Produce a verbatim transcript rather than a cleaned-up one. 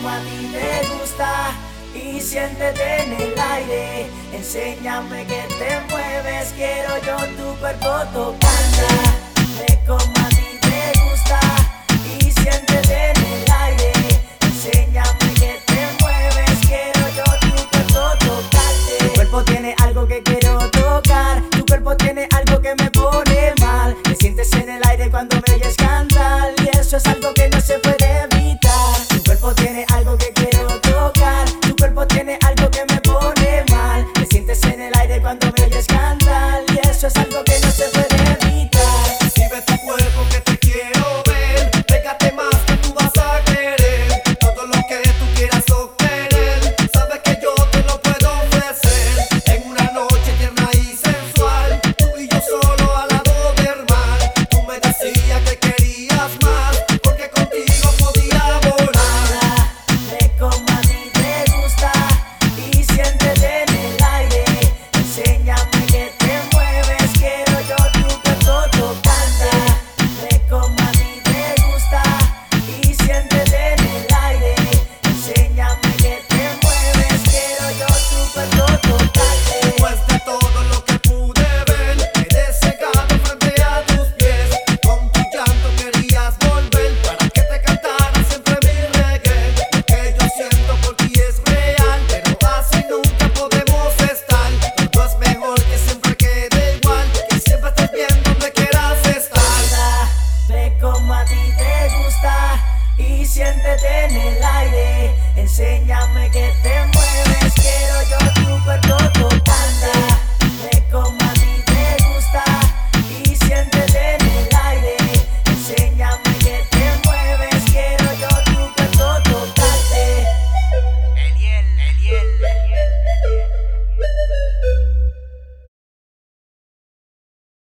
como a ti te gusta y siéntete en el aire. Enséñame que te mueves, quiero yo tu cuerpo tocando. Ve como a ti te gusta y siéntete en el aire. Enséñame que te mueves, quiero yo tu cuerpo tocarte. Tu cuerpo tiene